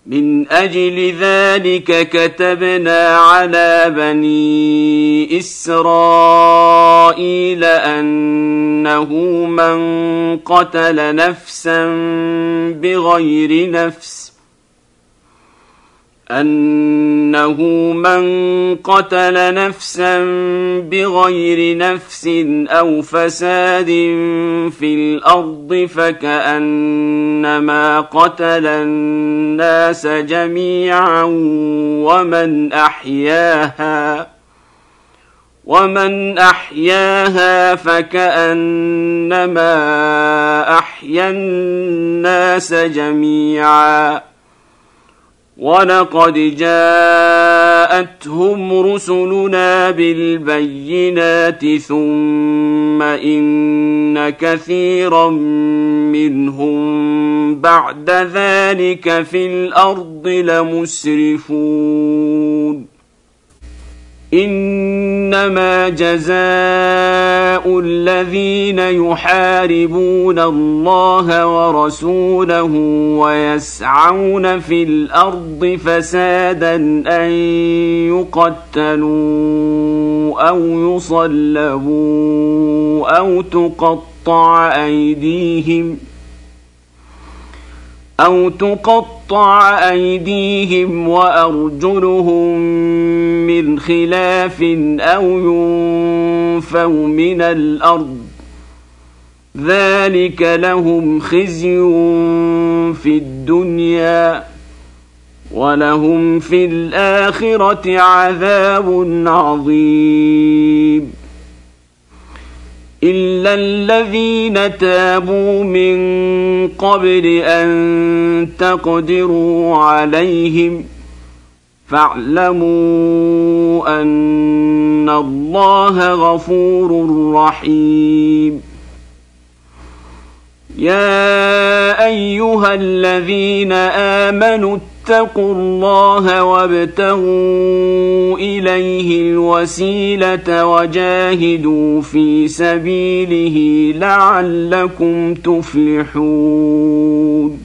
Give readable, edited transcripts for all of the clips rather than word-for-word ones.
من أجل ذلك كتبنا على بني إسرائيل أنه من قتل نفسا بغير نفس أو فساد في الأرض فكأنما قتل الناس جميعا ومن أحياها فكأنما أحيا الناس جميعا. ولقد جاءتهم رسلنا بالبينات ثم إن كثيرا منهم بعد ذلك في الأرض لمسرفون. إنما جزاء الذين يحاربون الله ورسوله ويسعون في الأرض فسادا أن يقتلوا أو يصلبوا أو تقطع أيديهم وأرجلهم من خلاف أو ينفوا من الأرض ذلك لهم خزي في الدنيا ولهم في الآخرة عذاب عظيم. إلا الذين تابوا من قبل أن تقدروا عليهم فاعلموا أن الله غفور رحيم. يا أيها الذين آمنوا اتقوا الله وابتغوا إليه الوسيلة وجاهدوا في سبيله لعلكم تفلحون.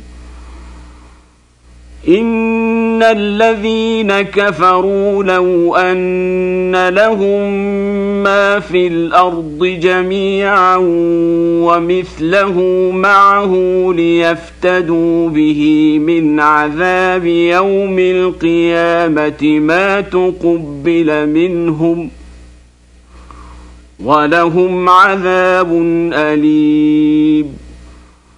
إن الذين كفروا لو أن لهم ما في الأرض جميعا ومثله معه ليفتدوا به من عذاب يوم القيامة ما تقبل منهم ولهم عذاب أليم.